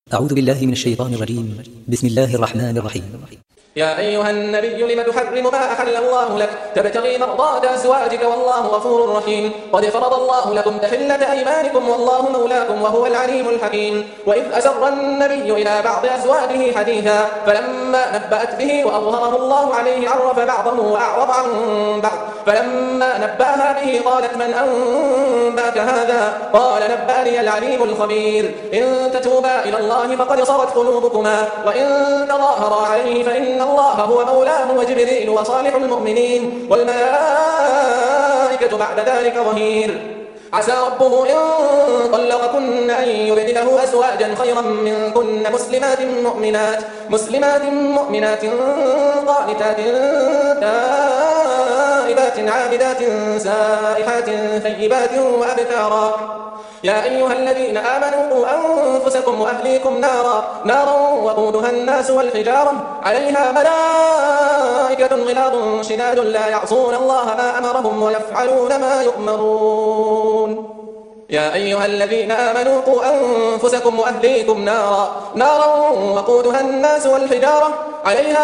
أعوذ بالله من الشيطان الرجيم. بسم الله الرحمن الرحيم. يا أيها النبي لم تحرم ما أحل الله لك تبتغي مرضات أزواجك والله غفور رحيم. قد فرض الله لكم تحلة أيمانكم والله مولاكم وهو العليم الحكيم. وإذ أسر النبي إلى بعض أزواجه حديثا فلما نبأت به وأظهره الله عليه عرف بعضه وأعرض عن بعض. فلما نبأها به قالت من أنبأك هذا؟ قال نبأني العليم الخبير. إن تتوبا إلى الله فقد صغت قلوبكما وإن تظاهرا عليه فإن الله هو مولاه وجبريل وصالح المؤمنين والملائكة بعد ذلك ظهير. عسى ربه إن طلقكن أن يبدله أزواجا خيرا منكن مسلمات مؤمنات قانتات تائبات عابدات سائحات ثيبات وأبكارا. يا أيها الذين آمنوا قوا أنفسكم وأهليكم نارا وقودها الناس والحجارة عليها ملائكة غلاظ شداد لا يعصون الله ما أمرهم ويفعلون ما يؤمرون. يا أيها الذين آمنوا قوا أنفسكم وأهليكم نارا وقودها الناس والحجارة عليها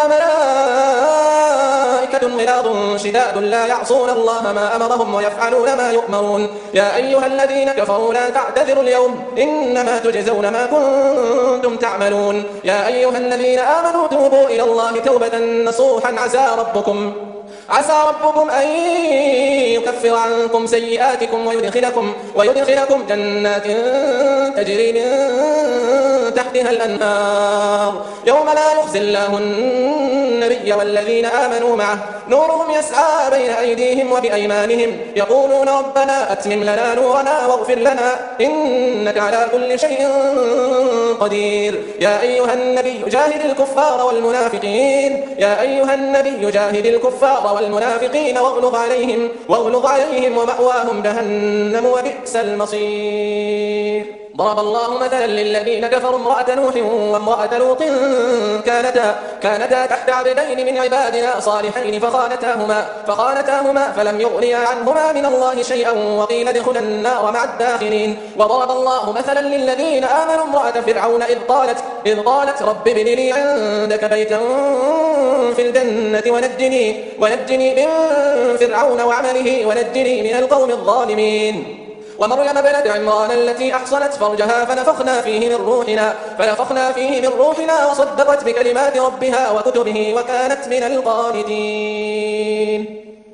ملائكة غلاظ شداد لا يعصون الله ما أمرهم ويفعلون ما يؤمرون. يا أيها الذين كفروا لا تعتذروا اليوم إنما تجزون ما كنتم تعملون. يا أيها الذين آمنوا توبوا إلى الله توبة نصوحا عسى ربكم أن يكفر عنكم سيئاتكم ويدخلكم جنات تجري من تحتها الأنهار يوم لا يخزي الله النبي والذين آمنوا معه نورهم يسعى بين أيديهم وبأيمانهم يقولون ربنا أتمم لنا نورنا واغفر لنا إنك على كل شيء قدير. يا أيها النبي جاهد الكفار والمنافقين واغلظ عليهم ومأواهم جهنم وبئس المصير. ضرب الله مثلا للذين كفروا امرأة نوح وامرأة لوط كانتا تحت عبدين من عبادنا صالحين فخانتاهما فلم يغنيا عنهما من الله شيئا وقيل ادخلا النار مع الداخلين. وضرب الله مثلا للذين آمنوا امرأة فرعون إذ قالت رب ابن لي عندك بيتا في الجنة ونجني من فرعون وعمله ونجني من القوم الظالمين. ومريم بنت عمران التي أحصنت فرجها فنفخنا فيه من روحنا وصدقت بكلمات ربها وكتبه وكانت من القانتين.